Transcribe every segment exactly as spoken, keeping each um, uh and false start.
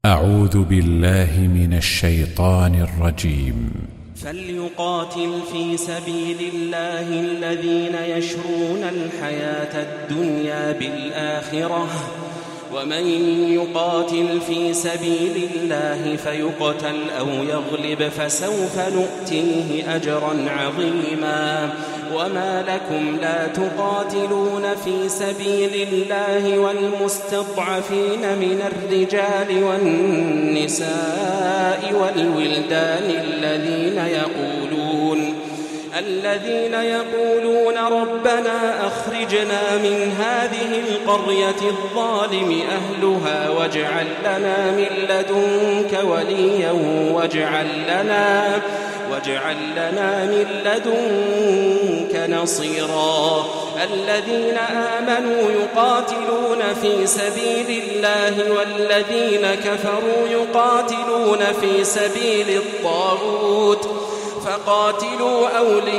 أعوذ بالله من الشيطان الرجيم. فليقاتل في سبيل الله الذين يشرون الحياة الدنيا بالآخرة، ومن يقاتل في سبيل الله فيقتل أو يغلب فسوف نؤتيه أجرا عظيما. وما لكم لا تقاتلون في سبيل الله والمستضعفين من الرجال والنساء والولدان الذين يقولون الذين يقولون ربنا أخرجنا من هذه القرية الظالم أهلها واجعل لنا من لدنك وليا واجعل لنا واجعل لنا من لدنك نصيرا. الذين آمنوا يقاتلون في سبيل الله والذين كفروا يقاتلون في سبيل الطاغوت فقاتلوا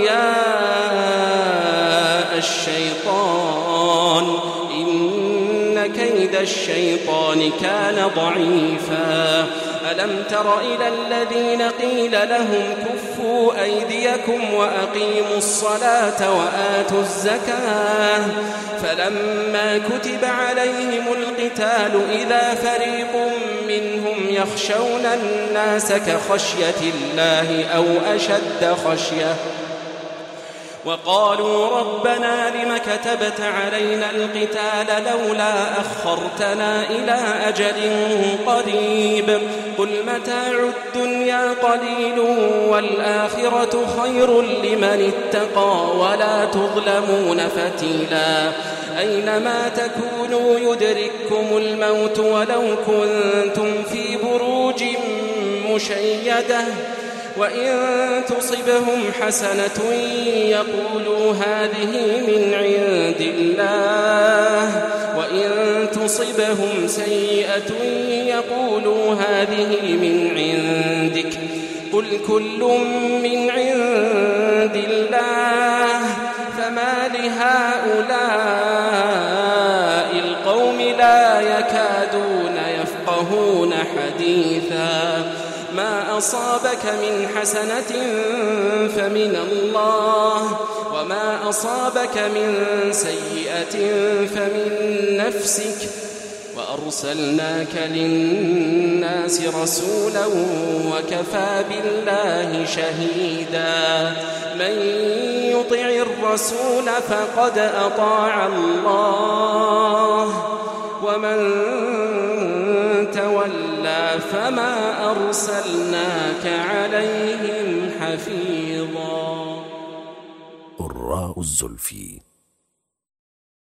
أولياء الشيطان إن كيد الشيطان كان ضعيفا. ألم تر إلى الذين قيل لهم كفوا أيديكم وأقيموا الصلاة وآتوا الزكاة فلما كتب عليهم القتال إذا فريق منهم يخشون الناس كخشية الله أو أشد خشية وقالوا ربنا لم كتبت علينا القتال لولا أخرتنا إلى أجل قريب قل متاع الدنيا قليل والآخرة خير لمن اتقى ولا تظلمون فتيلا. أينما تكونوا يدرككم الموت ولو كنتم في بروج مشيدة وإن تصبهم حسنة يقولوا هذه من عند الله وإن تصبهم سيئة يقولوا هذه من عندك قل كل من عند الله فما لهؤلاء القوم لا يكادون يفقهون حديثا. ما أصابك من حسنة فمن الله وما أصابك من سيئة فمن نفسك وأرسلناك للناس رسولا وكفى بالله شهيدا. من يطع الرسول فقد أطاع الله ومن تولى فما أرسلناك عليهم حفيظا. الراء الزلفي